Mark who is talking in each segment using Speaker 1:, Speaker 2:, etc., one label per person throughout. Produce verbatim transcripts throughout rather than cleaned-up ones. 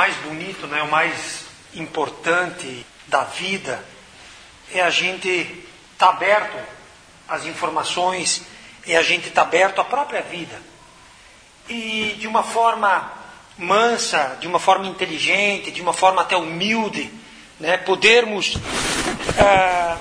Speaker 1: mais bonito, né, o mais importante da vida é a gente estar aberto às informações, é a gente estar aberto à própria vida. E de uma forma mansa, de uma forma inteligente, de uma forma até humilde, né, podermos ah,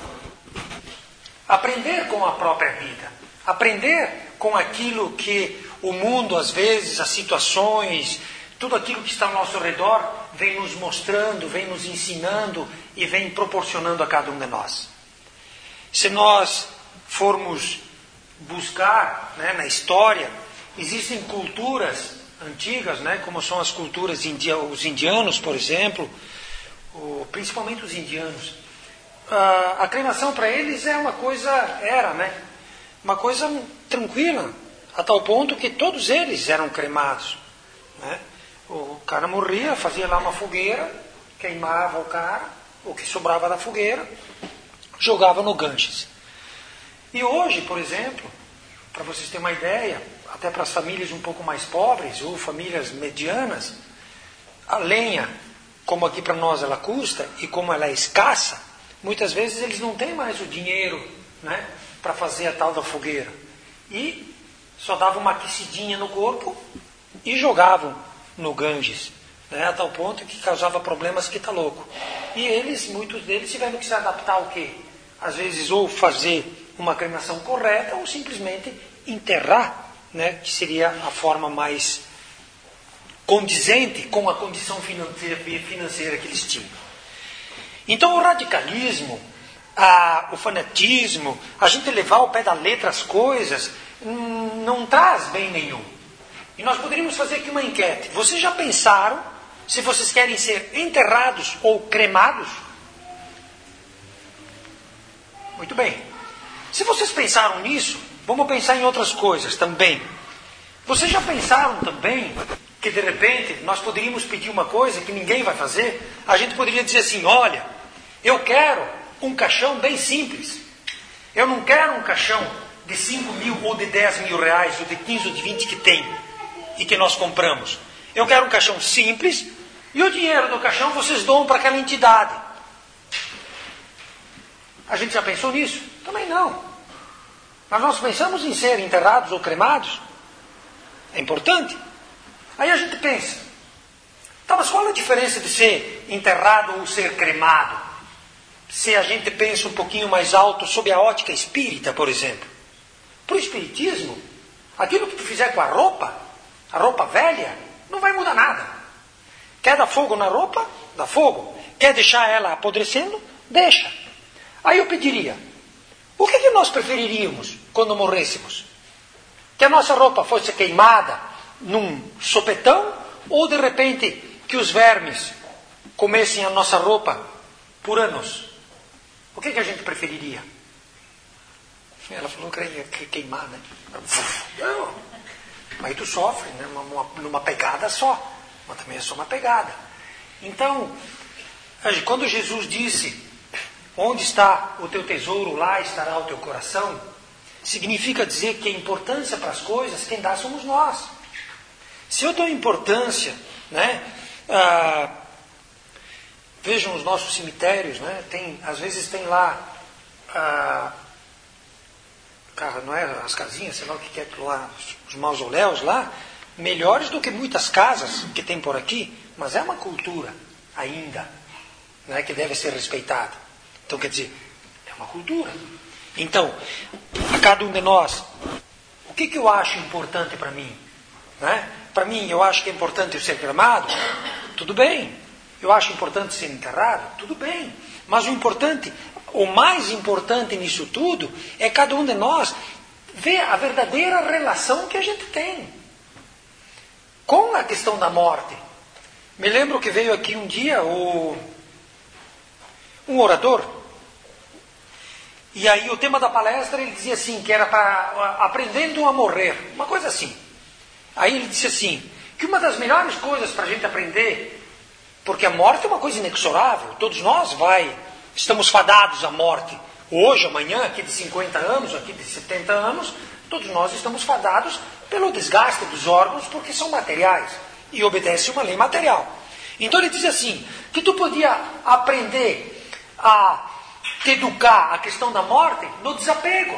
Speaker 1: aprender com a própria vida, aprender com aquilo que o mundo, às vezes, as situações, tudo aquilo que está ao nosso redor vem nos mostrando, vem nos ensinando e vem proporcionando a cada um de nós. Se nós formos buscar, né, na história, existem culturas antigas, né, como são as culturas india, os indianos, por exemplo, o, principalmente os indianos. Ah, a cremação para eles é uma coisa, era, né, uma coisa tranquila, a tal ponto que todos eles eram cremados, né? O cara morria, fazia lá uma fogueira, queimava o cara, o que sobrava da fogueira, jogava no Ganges. E hoje, por exemplo, para vocês terem uma ideia, até para as famílias um pouco mais pobres, ou famílias medianas, a lenha, como aqui para nós ela custa, e como ela é escassa, muitas vezes eles não têm mais o dinheiro, né, para fazer a tal da fogueira. E só davam uma aquecidinha no corpo e jogavam no Ganges, né, a tal ponto que causava problemas que tá louco. E eles, muitos deles, tiveram que se adaptar ao quê? Às vezes ou fazer uma cremação correta ou simplesmente enterrar, né, que seria a forma mais condizente com a condição financeira, financeira que eles tinham. Então o radicalismo, a, o fanatismo, a gente levar ao pé da letra as coisas, hum, não traz bem nenhum. E nós poderíamos fazer aqui uma enquete. Vocês já pensaram se vocês querem ser enterrados ou cremados? Muito bem. Se vocês pensaram nisso, vamos pensar em outras coisas também. Vocês já pensaram também que de repente nós poderíamos pedir uma coisa que ninguém vai fazer? A gente poderia dizer assim, olha, eu quero um caixão bem simples. Eu não quero um caixão de cinco mil ou de dez mil reais, ou de quinze ou de vinte que tem e que nós compramos. Eu quero um caixão simples e o dinheiro do caixão vocês doam para aquela entidade. A gente já pensou nisso? Também não. Mas nós pensamos em ser enterrados ou cremados. É importante. Aí a gente pensa, tá, mas qual a diferença de ser enterrado ou ser cremado? Se a gente pensa um pouquinho mais alto sob a ótica espírita, por exemplo. Para o espiritismo, aquilo que tu fizer com a roupa, a roupa velha, não vai mudar nada. Quer dar fogo na roupa? Dá fogo. Quer deixar ela apodrecendo? Deixa. Aí eu pediria, o que, que nós preferiríamos quando morrêssemos? Que a nossa roupa fosse queimada num sopetão, ou de repente que os vermes comessem a nossa roupa por anos? O que, que a gente preferiria? Ela falou que ia queimar, né? Não. Mas tu sofre, né? Numa, numa pegada só. Mas também é só uma pegada. Então, quando Jesus disse, onde está o teu tesouro, lá estará o teu coração, significa dizer que a importância para as coisas, quem dá somos nós. Se eu dou importância, né? Ah, vejam os nossos cemitérios, né? Tem, às vezes tem lá, ah, não é, as casinhas, sei lá o que é lá, os mausoléus lá, melhores do que muitas casas que tem por aqui, mas é uma cultura ainda, né, que deve ser respeitada. Então, quer dizer, é uma cultura. Então, a cada um de nós, o que, que eu acho importante para mim? Né? Para mim, eu acho que é importante eu ser cremado, tudo bem. Eu acho importante ser enterrado, tudo bem. Mas o importante, o mais importante nisso tudo, é cada um de nós ver a verdadeira relação que a gente tem com a questão da morte. Me lembro que veio aqui um dia o, um orador, e aí o tema da palestra ele dizia assim, que era para aprendendo a morrer, uma coisa assim. Aí ele disse assim, que uma das melhores coisas para a gente aprender, porque a morte é uma coisa inexorável, todos nós vai, estamos fadados à morte. Hoje, amanhã, aqui de cinquenta anos, aqui de setenta anos, todos nós estamos fadados pelo desgaste dos órgãos, porque são materiais, e obedece uma lei material. Então ele diz assim, que tu podia aprender a te educar a questão da morte no desapego.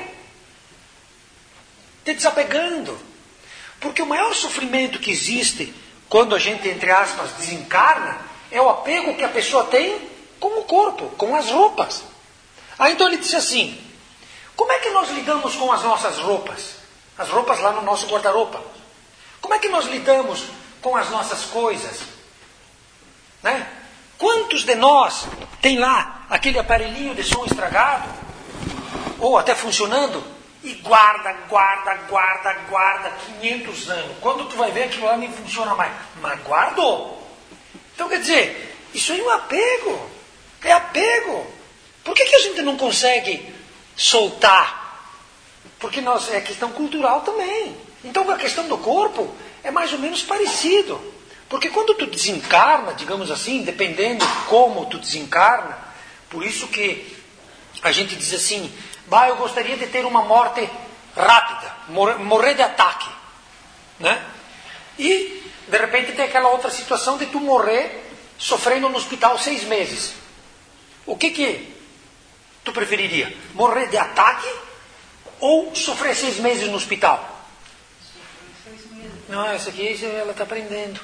Speaker 1: Te desapegando. Porque o maior sofrimento que existe quando a gente, entre aspas, desencarna, é o apego que a pessoa tem com o corpo, com as roupas. Aí então ele diz assim, como é que nós lidamos com as nossas roupas? As roupas lá no nosso guarda-roupa. Como é que nós lidamos com as nossas coisas? Né? Quantos de nós tem lá aquele aparelhinho de som estragado? Ou até funcionando? E guarda, guarda, guarda, guarda, quinhentos anos. Quando tu vai ver, aquilo lá nem funciona mais. Mas guardou. Então quer dizer, isso aí é um apego. É apego. Por que, que a gente não consegue soltar? Porque nós, é questão cultural também. Então a questão do corpo é mais ou menos parecido. Porque quando tu desencarna, digamos assim, dependendo como tu desencarna, por isso que a gente diz assim, bah, eu gostaria de ter uma morte rápida, morrer, morrer de ataque. Né? E, de repente, tem aquela outra situação de tu morrer sofrendo no hospital seis meses. O que que tu preferiria? Morrer de ataque ou sofrer seis meses no hospital?
Speaker 2: Sofrer seis meses.
Speaker 1: Não, essa aqui ela está aprendendo.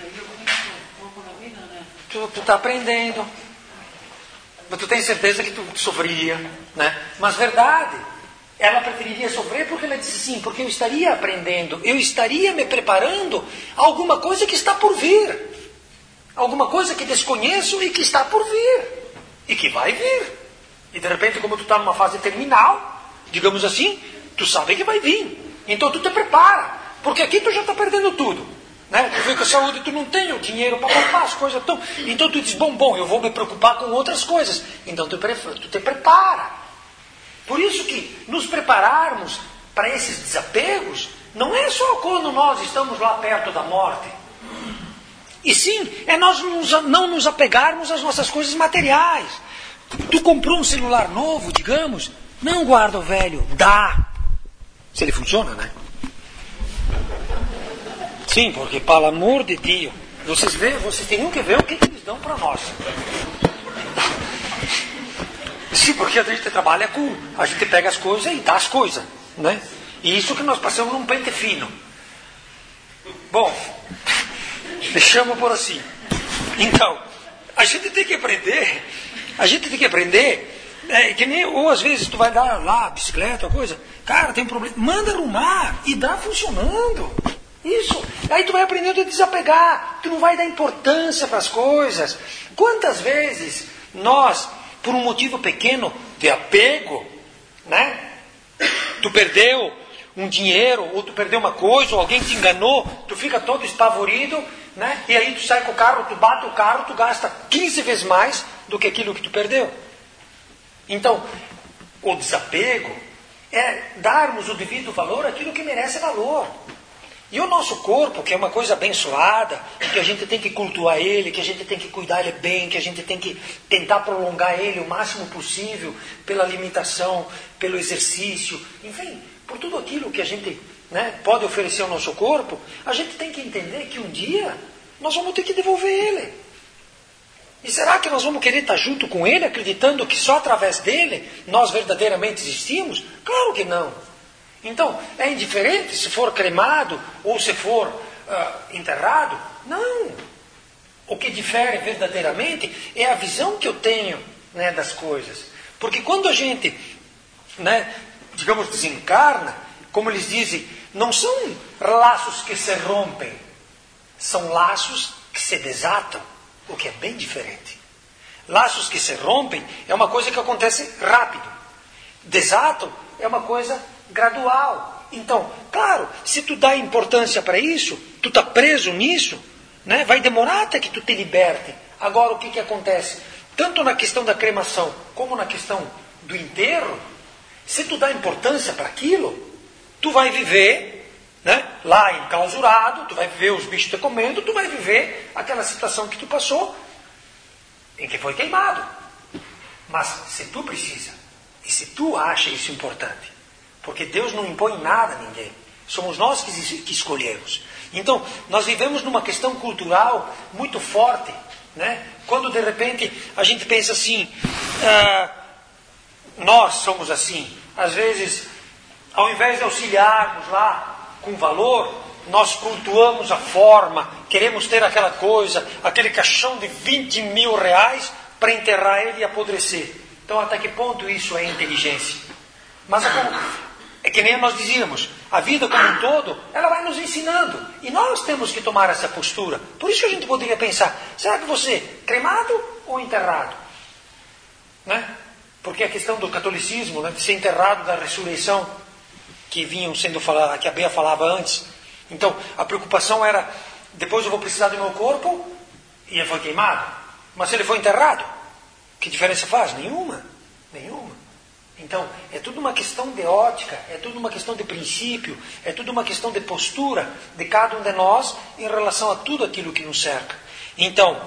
Speaker 1: Tu está aprendendo. Mas tu tens certeza que tu sofreria, né? Mas verdade, ela preferiria sofrer porque ela disse assim, porque eu estaria aprendendo, eu estaria me preparando a alguma coisa que está por vir. Alguma coisa que desconheço e que está por vir. E que vai vir. E de repente, como tu está numa fase terminal, digamos assim, tu sabe que vai vir. Então tu te prepara. Porque aqui tu já está perdendo tudo. Né? Tu vê que a saúde tu não tem o dinheiro para comprar as coisas. Tão... Então tu diz, bom, bom, eu vou me preocupar com outras coisas. Então tu, tu te prepara. Por isso que nos prepararmos para esses desapegos não é só quando nós estamos lá perto da morte. E sim, é nós nos, não nos apegarmos às nossas coisas materiais. Tu comprou um celular novo, digamos, não guarda o velho, dá. Se ele funciona, né? Sim, porque, pelo amor de Deus, vocês, vê, vocês teriam que ver o que, que eles dão para nós. Sim, porque a gente trabalha com... A gente pega as coisas e dá as coisas, né? E isso que nós passamos num pente fino. Bom, deixamos por assim. Então, a gente tem que aprender... A gente tem que aprender... É, que nem, ou às vezes tu vai dar lá, bicicleta, coisa... Cara, tem um problema... Manda arrumar e dá funcionando. Isso. Aí tu vai aprendendo a desapegar. Tu não vai dar importância para as coisas. Quantas vezes nós, por um motivo pequeno de apego, né? Tu perdeu um dinheiro, ou tu perdeu uma coisa, ou alguém te enganou, tu fica todo espavorido, né? E aí tu sai com o carro, tu bate o carro, tu gasta quinze vezes mais do que aquilo que tu perdeu. Então, o desapego é darmos o devido valor àquilo que merece valor. E o nosso corpo, que é uma coisa abençoada, que a gente tem que cultuar ele, que a gente tem que cuidar ele bem, que a gente tem que tentar prolongar ele o máximo possível pela alimentação, pelo exercício, enfim, por tudo aquilo que a gente, né, pode oferecer ao nosso corpo, a gente tem que entender que um dia nós vamos ter que devolver ele. E será que nós vamos querer estar junto com ele, acreditando que só através dele nós verdadeiramente existimos? Claro que não. Então, é indiferente se for cremado ou se for uh, enterrado? Não. O que difere verdadeiramente é a visão que eu tenho, né, das coisas. Porque quando a gente, né, digamos, desencarna, como eles dizem, não são laços que se rompem, são laços que se desatam, o que é bem diferente. Laços que se rompem é uma coisa que acontece rápido. Desatam é uma coisa gradual. Então, claro, se tu dá importância para isso, tu está preso nisso, né? Vai demorar até que tu te liberte. Agora, o que, que acontece? Tanto na questão da cremação, como na questão do enterro, se tu dá importância para aquilo, tu vai viver, né, lá enclausurado, tu vai viver os bichos te comendo, tu vai viver aquela situação que tu passou, em que foi queimado. Mas se tu precisa, e se tu acha isso importante, porque Deus não impõe nada a ninguém. Somos nós que, que escolhemos. Então, nós vivemos numa questão cultural muito forte, Né? Quando de repente a gente pensa assim, ah, nós somos assim, às vezes, ao invés de auxiliarmos lá com valor, nós cultuamos a forma, queremos ter aquela coisa, aquele caixão de vinte mil reais para enterrar ele e apodrecer. Então até que ponto isso é inteligência? Mas é que nem nós dizíamos, a vida como um todo, ela vai nos ensinando. E nós temos que tomar essa postura. Por isso que a gente poderia pensar, será que você cremado ou enterrado? Né? Porque a questão do catolicismo, né, de ser enterrado da ressurreição, que vinham sendo falada, que a Bea falava antes. Então, a preocupação era, depois eu vou precisar do meu corpo, e ele foi queimado. Mas se ele foi enterrado, que diferença faz? Nenhuma. Nenhuma. Então, é tudo uma questão de ótica, é tudo uma questão de princípio, é tudo uma questão de postura de cada um de nós em relação a tudo aquilo que nos cerca. Então,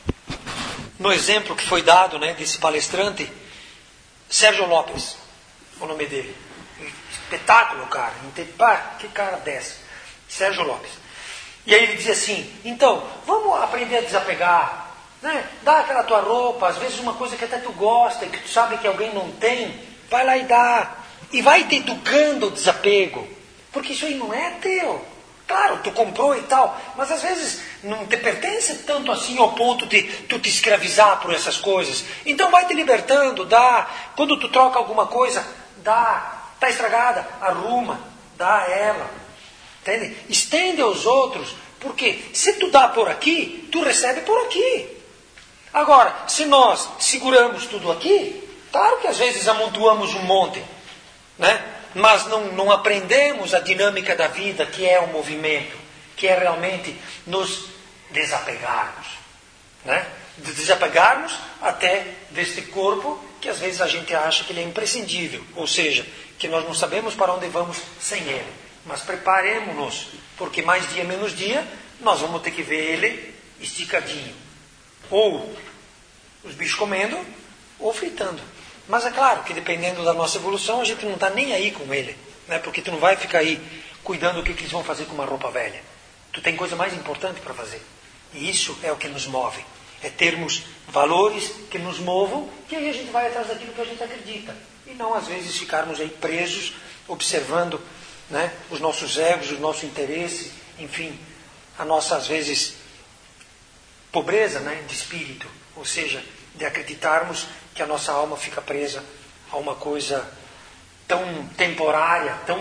Speaker 1: no exemplo que foi dado, né, desse palestrante, Sérgio Lopes, o nome dele. Espetáculo, cara. Pá, que cara dessa. Sérgio Lopes. E aí ele dizia assim, então, vamos aprender a desapegar. Né? Dá aquela tua roupa, às vezes uma coisa que até tu gosta, que tu sabe que alguém não tem, vai lá e dá. E vai te educando o desapego. Porque isso aí não é teu. Claro, tu comprou e tal, mas às vezes não te pertence tanto assim ao ponto de tu te escravizar por essas coisas. Então vai te libertando, dá. Quando tu troca alguma coisa, dá. Está estragada, arruma, dá a ela. Entende? Estende aos outros, porque se tu dá por aqui, tu recebe por aqui. Agora, se nós seguramos tudo aqui, claro que às vezes amontoamos um monte, né? Mas não, não aprendemos a dinâmica da vida, que é o movimento, que é realmente nos desapegarmos. Né? De desapegarmos até deste corpo, que às vezes a gente acha que ele é imprescindível, ou seja, que nós não sabemos para onde vamos sem ele. Mas preparemos-nos, porque mais dia menos dia, nós vamos ter que ver ele esticadinho. Ou os bichos comendo, ou fritando. Mas é claro que dependendo da nossa evolução, a gente não está nem aí com ele. Né? Porque tu não vai ficar aí cuidando do que, que eles vão fazer com uma roupa velha. Tu tem coisa mais importante para fazer. E isso é o que nos move. É termos valores que nos movam, que aí a gente vai atrás daquilo que a gente acredita. E não, às vezes, ficarmos aí presos, observando, né, os nossos egos, o nosso interesse, enfim, a nossa, às vezes, pobreza, né, de espírito. Ou seja, de acreditarmos que a nossa alma fica presa a uma coisa tão temporária, tão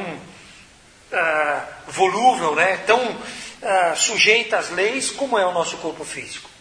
Speaker 1: uh, volúvel, né? Tão uh, sujeita às leis como é o nosso corpo físico.